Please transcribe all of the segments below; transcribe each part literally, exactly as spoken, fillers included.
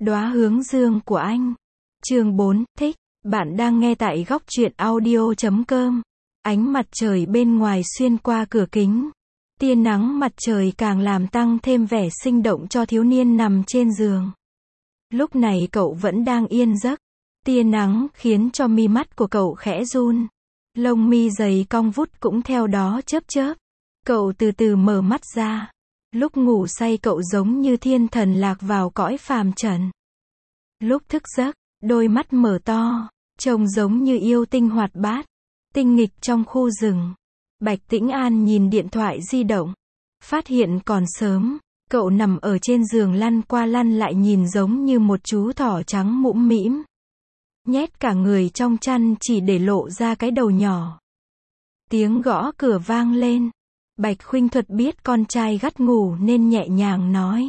Đóa hướng dương của anh. Chương bốn, thích. Bạn đang nghe tại góc truyện audio chấm com. Ánh mặt trời bên ngoài xuyên qua cửa kính. Tia nắng mặt trời càng làm tăng thêm vẻ sinh động cho thiếu niên nằm trên giường. Lúc này cậu vẫn đang yên giấc. Tia nắng khiến cho mi mắt của cậu khẽ run. Lông mi dày cong vút cũng theo đó chớp chớp. Cậu từ từ mở mắt ra. Lúc ngủ say cậu giống như thiên thần lạc vào cõi phàm trần. Lúc thức giấc, đôi mắt mở to, trông giống như yêu tinh hoạt bát, tinh nghịch trong khu rừng. Bạch Tĩnh An nhìn điện thoại di động, phát hiện còn sớm, cậu nằm ở trên giường lăn qua lăn lại nhìn giống như một chú thỏ trắng mũm mĩm. Nhét cả người trong chăn chỉ để lộ ra cái đầu nhỏ. Tiếng gõ cửa vang lên. Bạch Khuynh Thuật biết con trai gắt ngủ nên nhẹ nhàng nói.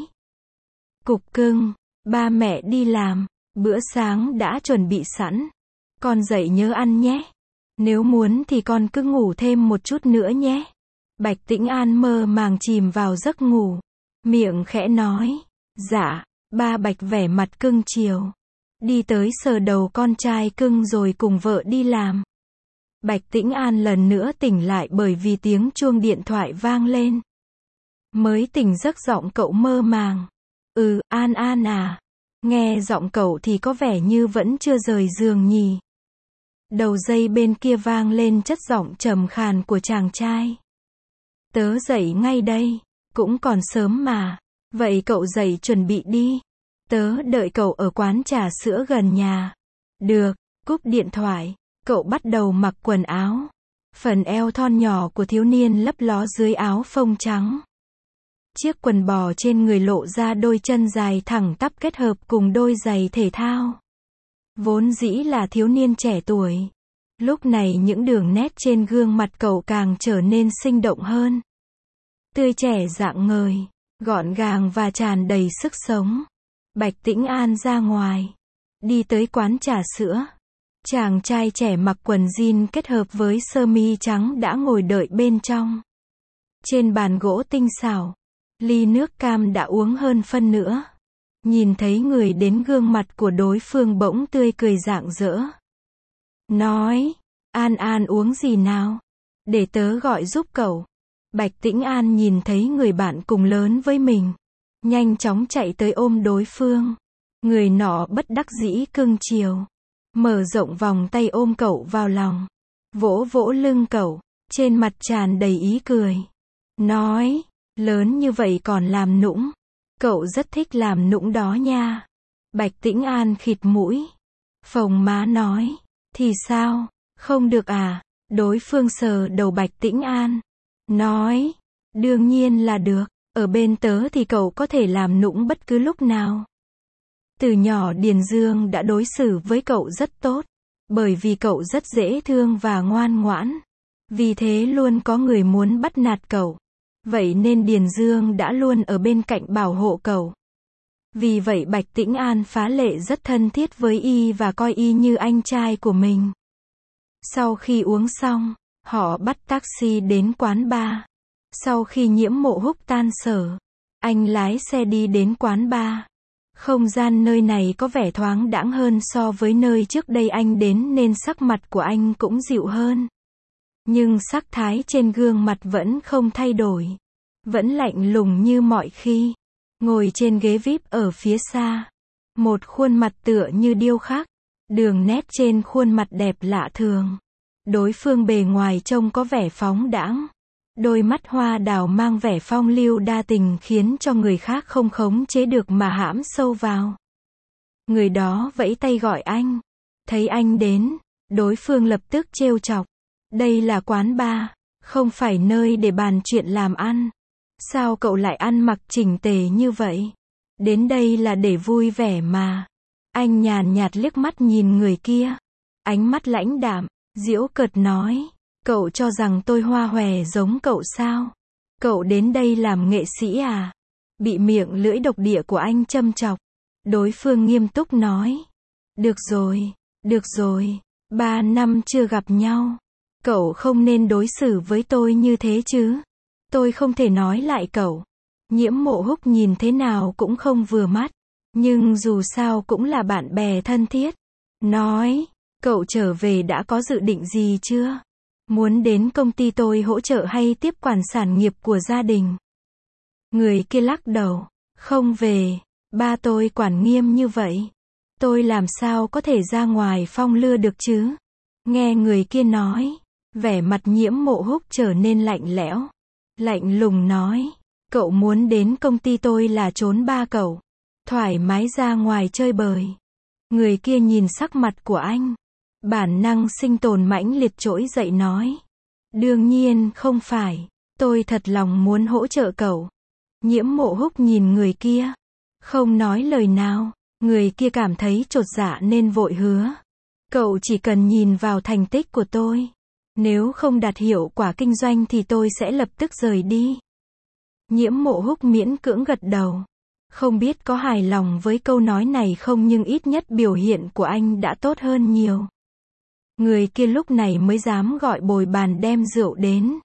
Cục cưng, ba mẹ đi làm, bữa sáng đã chuẩn bị sẵn. Con dậy nhớ ăn nhé. Nếu muốn thì con cứ ngủ thêm một chút nữa nhé. Bạch Tĩnh An mơ màng chìm vào giấc ngủ. Miệng khẽ nói. Dạ, ba Bạch vẻ mặt cưng chiều. Đi tới sờ đầu con trai cưng rồi cùng vợ đi làm. Bạch Tĩnh An lần nữa tỉnh lại bởi vì tiếng chuông điện thoại vang lên. Mới tỉnh giấc giọng cậu mơ màng. Ừ, An An à. Nghe giọng cậu thì có vẻ như vẫn chưa rời giường nhỉ. Đầu dây bên kia vang lên chất giọng trầm khàn của chàng trai. Tớ dậy ngay đây, cũng còn sớm mà. Vậy cậu dậy chuẩn bị đi. Tớ đợi cậu ở quán trà sữa gần nhà. Được, cúp điện thoại. Cậu bắt đầu mặc quần áo. Phần eo thon nhỏ của thiếu niên lấp ló dưới áo phông trắng. Chiếc quần bò trên người lộ ra đôi chân dài thẳng tắp kết hợp cùng đôi giày thể thao. Vốn dĩ là thiếu niên trẻ tuổi. Lúc này những đường nét trên gương mặt cậu càng trở nên sinh động hơn. Tươi trẻ rạng ngời, gọn gàng và tràn đầy sức sống. Bạch Tĩnh An ra ngoài. Đi tới quán trà sữa. Chàng trai trẻ mặc quần jean kết hợp với sơ mi trắng đã ngồi đợi bên trong. Trên bàn gỗ tinh xảo, ly nước cam đã uống hơn phân nữa. Nhìn thấy người đến gương mặt của đối phương bỗng tươi cười rạng rỡ. Nói, An An uống gì nào? Để tớ gọi giúp cậu. Bạch Tĩnh An nhìn thấy người bạn cùng lớn với mình. Nhanh chóng chạy tới ôm đối phương. Người nọ bất đắc dĩ cưng chiều. Mở rộng vòng tay ôm cậu vào lòng. Vỗ vỗ lưng cậu. Trên mặt tràn đầy ý cười. Nói, lớn như vậy còn làm nũng. Cậu rất thích làm nũng đó nha. Bạch Tĩnh An khịt mũi. Phồng má nói. Thì sao? Không được à? Đối phương sờ đầu Bạch Tĩnh An. Nói. Đương nhiên là được. Ở bên tớ thì cậu có thể làm nũng bất cứ lúc nào. Từ nhỏ Điền Dương đã đối xử với cậu rất tốt. Bởi vì cậu rất dễ thương và ngoan ngoãn. Vì thế luôn có người muốn bắt nạt cậu. Vậy nên Điền Dương đã luôn ở bên cạnh bảo hộ cậu. Vì vậy Bạch Tĩnh An phá lệ rất thân thiết với y và coi y như anh trai của mình. Sau khi uống xong, họ bắt taxi đến quán bar. Sau khi Nhiễm Mộ Húc tan sở, anh lái xe đi đến quán bar. Không gian nơi này có vẻ thoáng đãng hơn so với nơi trước đây anh đến nên sắc mặt của anh cũng dịu hơn. Nhưng sắc thái trên gương mặt vẫn không thay đổi. Vẫn lạnh lùng như mọi khi. Ngồi trên ghế vi ai pi ở phía xa. Một khuôn mặt tựa như điêu khắc. Đường nét trên khuôn mặt đẹp lạ thường. Đối phương bề ngoài trông có vẻ phóng đãng. Đôi mắt hoa đào mang vẻ phong lưu đa tình khiến cho người khác không khống chế được mà hãm sâu vào. Người đó vẫy tay gọi anh. Thấy anh đến, đối phương lập tức trêu chọc. Đây là quán bar, không phải nơi để bàn chuyện làm ăn. Sao cậu lại ăn mặc chỉnh tề như vậy? Đến đây là để vui vẻ mà. Anh nhàn nhạt liếc mắt nhìn người kia. Ánh mắt lãnh đạm, giễu cợt nói. Cậu cho rằng tôi hoa hòe giống cậu sao? Cậu đến đây làm nghệ sĩ à? Bị miệng lưỡi độc địa của anh châm chọc. Đối phương nghiêm túc nói. Được rồi, được rồi. Ba năm chưa gặp nhau. Cậu không nên đối xử với tôi như thế chứ. Tôi không thể nói lại cậu. Nhiễm Mộ Húc nhìn thế nào cũng không vừa mắt. Nhưng dù sao cũng là bạn bè thân thiết. Nói, cậu trở về đã có dự định gì chưa? Muốn đến công ty tôi hỗ trợ hay tiếp quản sản nghiệp của gia đình? Người kia lắc đầu, không về, ba tôi quản nghiêm như vậy. Tôi làm sao có thể ra ngoài phong lưa được chứ? Nghe người kia nói, vẻ mặt Nhiễm Mộ Húc trở nên lạnh lẽo. Lạnh lùng nói, cậu muốn đến công ty tôi là trốn ba cậu. Thoải mái ra ngoài chơi bời. Người kia nhìn sắc mặt của anh. Bản năng sinh tồn mãnh liệt trỗi dậy nói. Đương nhiên không phải. Tôi thật lòng muốn hỗ trợ cậu. Nhiễm Mộ Húc nhìn người kia. Không nói lời nào. Người kia cảm thấy chột dạ nên vội hứa. Cậu chỉ cần nhìn vào thành tích của tôi. Nếu không đạt hiệu quả kinh doanh thì tôi sẽ lập tức rời đi. Nhiễm Mộ Húc miễn cưỡng gật đầu. Không biết có hài lòng với câu nói này không, nhưng ít nhất biểu hiện của anh đã tốt hơn nhiều. Người kia lúc này mới dám gọi bồi bàn đem rượu đến.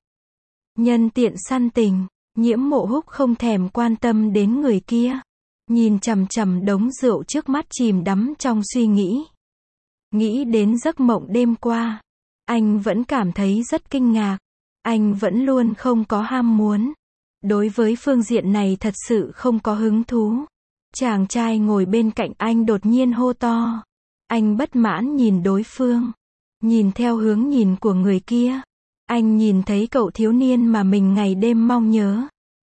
Nhân tiện săn tình, Nhiễm Mộ Húc không thèm quan tâm đến người kia. Nhìn chằm chằm đống rượu trước mắt chìm đắm trong suy nghĩ. Nghĩ đến giấc mộng đêm qua. Anh vẫn cảm thấy rất kinh ngạc. Anh vẫn luôn không có ham muốn. Đối với phương diện này thật sự không có hứng thú. Chàng trai ngồi bên cạnh anh đột nhiên hô to. Anh bất mãn nhìn đối phương. Nhìn theo hướng nhìn của người kia. Anh nhìn thấy cậu thiếu niên mà mình ngày đêm mong nhớ.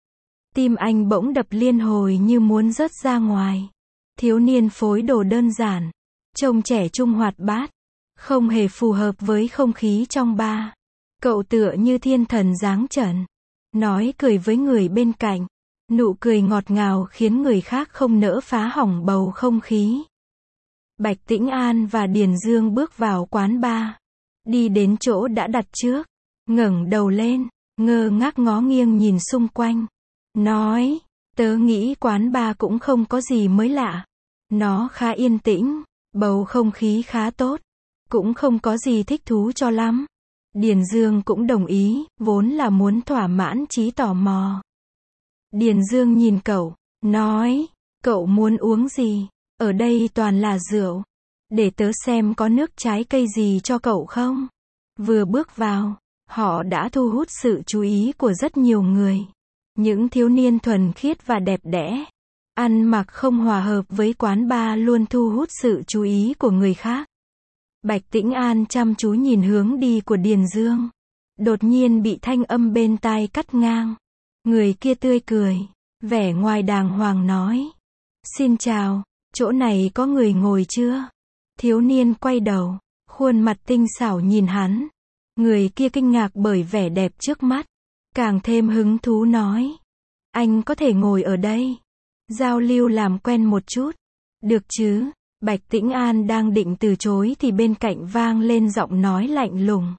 Tim anh bỗng đập liên hồi như muốn rớt ra ngoài. Thiếu niên phối đồ đơn giản. Trông trẻ trung hoạt bát. Không hề phù hợp với không khí trong bar. Cậu tựa như thiên thần giáng trần. Nói cười với người bên cạnh. Nụ cười ngọt ngào khiến người khác không nỡ phá hỏng bầu không khí. Bạch Tĩnh An và Điền Dương bước vào quán bar. Đi đến chỗ đã đặt trước. Ngẩng đầu lên. Ngơ ngác ngó nghiêng nhìn xung quanh. Nói. Tớ nghĩ quán bar cũng không có gì mới lạ. Nó khá yên tĩnh. Bầu không khí khá tốt. Cũng không có gì thích thú cho lắm. Điền Dương cũng đồng ý, vốn là muốn thỏa mãn trí tò mò. Điền Dương nhìn cậu, nói, cậu muốn uống gì? Ở đây toàn là rượu. Để tớ xem có nước trái cây gì cho cậu không? Vừa bước vào, họ đã thu hút sự chú ý của rất nhiều người. Những thiếu niên thuần khiết và đẹp đẽ. Ăn mặc không hòa hợp với quán bar luôn thu hút sự chú ý của người khác. Bạch Tĩnh An chăm chú nhìn hướng đi của Điền Dương. Đột nhiên bị thanh âm bên tai cắt ngang. Người kia tươi cười, vẻ ngoài đàng hoàng nói. Xin chào, chỗ này có người ngồi chưa? Thiếu niên quay đầu, khuôn mặt tinh xảo nhìn hắn. Người kia kinh ngạc bởi vẻ đẹp trước mắt. Càng thêm hứng thú nói. Anh có thể ngồi ở đây. Giao lưu làm quen một chút. Được chứ? Bạch Tĩnh An đang định từ chối thì bên cạnh vang lên giọng nói lạnh lùng.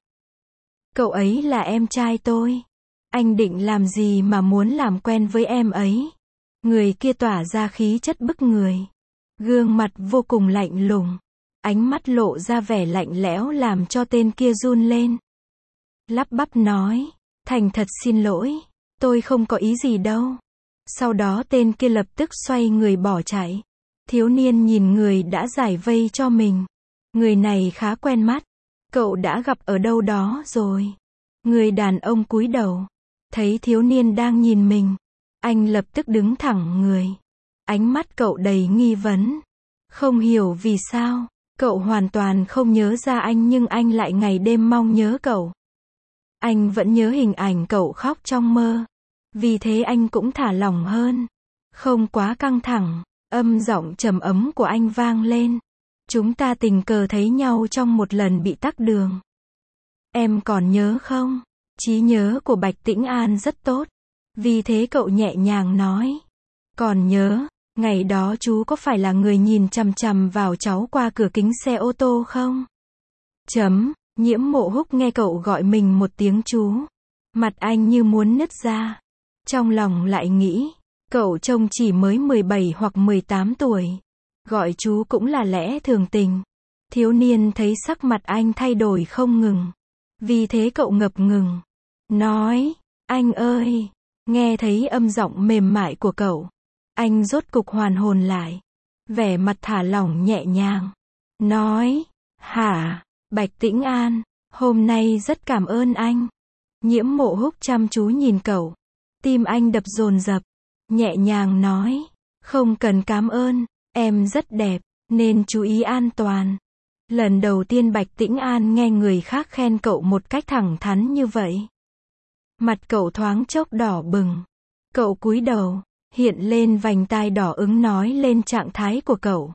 Cậu ấy là em trai tôi. Anh định làm gì mà muốn làm quen với em ấy? Người kia tỏa ra khí chất bức người. Gương mặt vô cùng lạnh lùng. Ánh mắt lộ ra vẻ lạnh lẽo làm cho tên kia run lên. Lắp bắp nói. Thành thật xin lỗi. Tôi không có ý gì đâu. Sau đó tên kia lập tức xoay người bỏ chạy. Thiếu niên nhìn người đã giải vây cho mình. Người này khá quen mắt. Cậu đã gặp ở đâu đó rồi. Người đàn ông cúi đầu. Thấy thiếu niên đang nhìn mình. Anh lập tức đứng thẳng người. Ánh mắt cậu đầy nghi vấn. Không hiểu vì sao. Cậu hoàn toàn không nhớ ra anh nhưng anh lại ngày đêm mong nhớ cậu. Anh vẫn nhớ hình ảnh cậu khóc trong mơ. Vì thế anh cũng thả lỏng hơn. Không quá căng thẳng. Âm giọng trầm ấm của anh vang lên. Chúng ta tình cờ thấy nhau trong một lần bị tắc đường. Em còn nhớ không? Trí nhớ của Bạch Tĩnh An rất tốt. Vì thế cậu nhẹ nhàng nói. Còn nhớ, ngày đó chú có phải là người nhìn chằm chằm vào cháu qua cửa kính xe ô tô không? Chấm, Nhiễm Mộ Húc nghe cậu gọi mình một tiếng chú. Mặt anh như muốn nứt ra. Trong lòng lại nghĩ. Cậu trông chỉ mới mười bảy hoặc mười tám tuổi. Gọi chú cũng là lẽ thường tình. Thiếu niên thấy sắc mặt anh thay đổi không ngừng. Vì thế cậu ngập ngừng. Nói, anh ơi. Nghe thấy âm giọng mềm mại của cậu. Anh rốt cục hoàn hồn lại. vẻ mặt thả lỏng nhẹ nhàng. Nói, hả, Bạch Tĩnh An, hôm nay rất cảm ơn anh. Nhiễm Mộ Húc chăm chú nhìn cậu. Tim anh đập dồn dập. Nhẹ nhàng nói, không cần cảm ơn, em rất đẹp, nên chú ý an toàn. Lần đầu tiên Bạch Tĩnh An nghe người khác khen cậu một cách thẳng thắn như vậy. Mặt cậu thoáng chốc đỏ bừng. Cậu cúi đầu, hiện lên vành tai đỏ ửng nói lên trạng thái của cậu.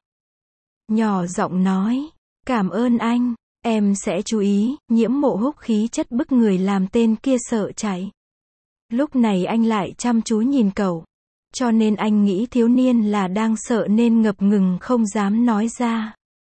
Nhỏ giọng nói, cảm ơn anh, em sẽ chú ý. Nhiễm Mộ Húc khí chất bức người làm tên kia sợ chạy. Lúc này anh lại chăm chú nhìn cậu. Cho nên anh nghĩ thiếu niên là đang sợ nên ngập ngừng không dám nói ra.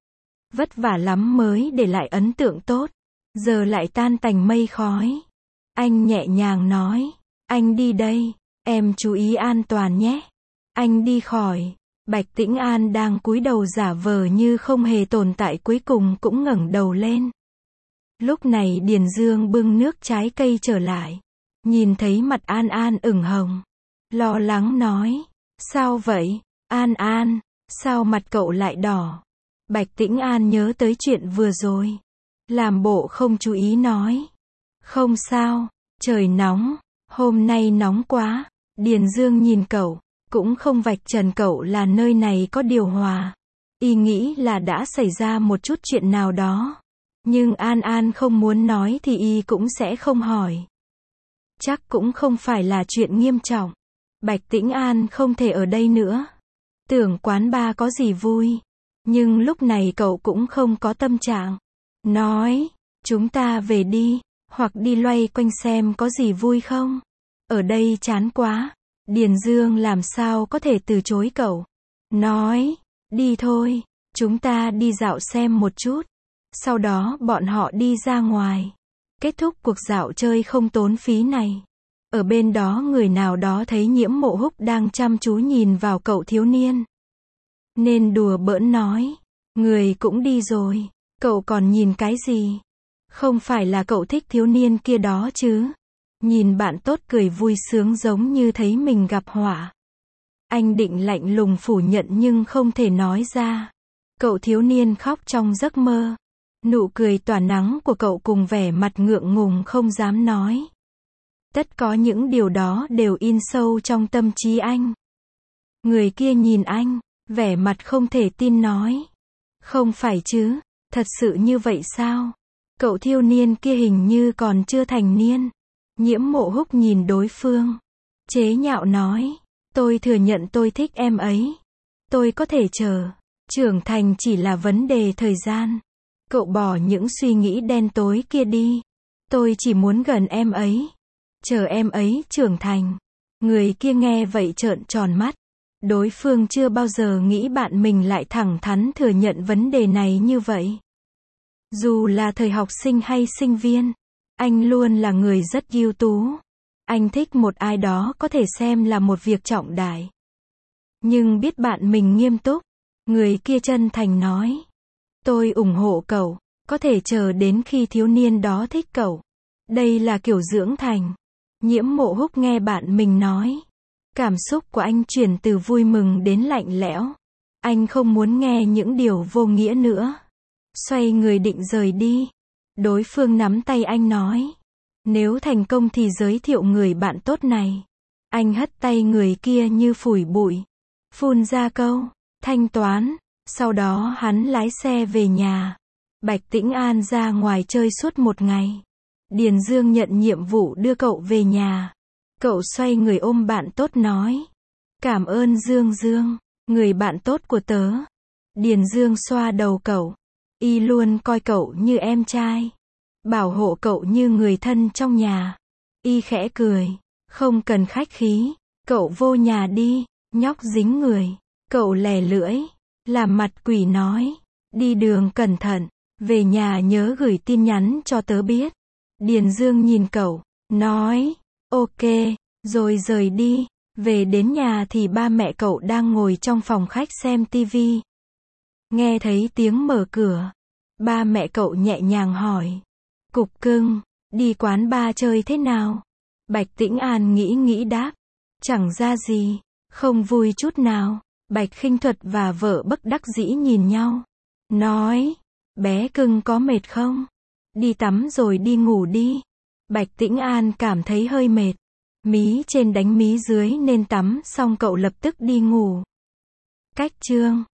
Vất vả lắm mới để lại ấn tượng tốt. Giờ lại tan tành mây khói. Anh nhẹ nhàng nói, anh đi đây, em chú ý an toàn nhé. Anh đi khỏi. Bạch Tĩnh An đang cúi đầu giả vờ như không hề tồn tại cuối cùng cũng ngẩng đầu lên. Lúc này Điền Dương bưng nước trái cây trở lại. Nhìn thấy mặt An An ửng hồng. Lo lắng nói, sao vậy, An An, sao mặt cậu lại đỏ? Bạch Tĩnh An nhớ tới chuyện vừa rồi. Làm bộ không chú ý nói. Không sao, trời nóng, hôm nay nóng quá. Điền Dương nhìn cậu, cũng không vạch trần cậu là nơi này có điều hòa. Y nghĩ là đã xảy ra một chút chuyện nào đó. Nhưng An An không muốn nói thì y cũng sẽ không hỏi. Chắc cũng không phải là chuyện nghiêm trọng. Bạch Tĩnh An không thể ở đây nữa. Tưởng quán bar có gì vui. Nhưng lúc này cậu cũng không có tâm trạng. Nói, chúng ta về đi, hoặc đi loay quanh xem có gì vui không. Ở đây chán quá. Điền Dương làm sao có thể từ chối cậu. Nói, đi thôi, chúng ta đi dạo xem một chút. Sau đó bọn họ đi ra ngoài. Kết thúc cuộc dạo chơi không tốn phí này. Ở bên đó người nào đó thấy Nhiễm Mộ Húc đang chăm chú nhìn vào cậu thiếu niên. Nên đùa bỡn nói, người cũng đi rồi, cậu còn nhìn cái gì? Không phải là cậu thích thiếu niên kia đó chứ? Nhìn bạn tốt cười vui sướng giống như thấy mình gặp họa. Anh định lạnh lùng phủ nhận nhưng không thể nói ra. Cậu thiếu niên khóc trong giấc mơ. Nụ cười tỏa nắng của cậu cùng vẻ mặt ngượng ngùng không dám nói. Tất có những điều đó đều in sâu trong tâm trí anh. Người kia nhìn anh, vẻ mặt không thể tin nói. Không phải chứ, thật sự như vậy sao? Cậu thiếu niên kia hình như còn chưa thành niên. Nhiễm Mộ Húc nhìn đối phương. Chế nhạo nói, tôi thừa nhận tôi thích em ấy. Tôi có thể chờ. Trưởng thành chỉ là vấn đề thời gian. Cậu bỏ những suy nghĩ đen tối kia đi. Tôi chỉ muốn gần em ấy. Chờ em ấy trưởng thành. Người kia nghe vậy trợn tròn mắt. Đối phương chưa bao giờ nghĩ bạn mình lại thẳng thắn thừa nhận vấn đề này như vậy. Dù là thời học sinh hay sinh viên, anh luôn là người rất ưu tú. Anh thích một ai đó có thể xem là một việc trọng đại. Nhưng biết bạn mình nghiêm túc. Người kia chân thành nói. Tôi ủng hộ cậu, có thể chờ đến khi thiếu niên đó thích cậu. Đây là kiểu dưỡng thành. Nhiễm Mộ Húc nghe bạn mình nói. Cảm xúc của anh chuyển từ vui mừng đến lạnh lẽo. Anh không muốn nghe những điều vô nghĩa nữa. Xoay người định rời đi. Đối phương nắm tay anh nói. Nếu thành công thì giới thiệu người bạn tốt này. Anh hất tay người kia như phủi bụi. Phun ra câu, thanh toán. Sau đó hắn lái xe về nhà. Bạch Tĩnh An ra ngoài chơi suốt một ngày. Điền Dương nhận nhiệm vụ đưa cậu về nhà. Cậu xoay người ôm bạn tốt nói. Cảm ơn Dương Dương, người bạn tốt của tớ. Điền Dương xoa đầu cậu. Y luôn coi cậu như em trai. Bảo hộ cậu như người thân trong nhà. Y khẽ cười. Không cần khách khí. Cậu vô nhà đi, nhóc dính người. Cậu lè lưỡi. Làm mặt quỷ nói. Đi đường cẩn thận. Về nhà nhớ gửi tin nhắn cho tớ biết. Điền Dương nhìn cậu. Nói. Ok. Rồi rời đi. Về đến nhà thì ba mẹ cậu đang ngồi trong phòng khách xem tivi. Nghe thấy tiếng mở cửa. Ba mẹ cậu nhẹ nhàng hỏi. Cục cưng, đi quán bar chơi thế nào? Bạch Tĩnh An nghĩ nghĩ đáp. Chẳng ra gì, không vui chút nào. Bạch Khinh Thuật và vợ bất đắc dĩ nhìn nhau. Nói, bé cưng có mệt không? Đi tắm rồi đi ngủ đi. Bạch Tĩnh An cảm thấy hơi mệt. Mí trên đánh mí dưới nên tắm xong cậu lập tức đi ngủ. Cách chương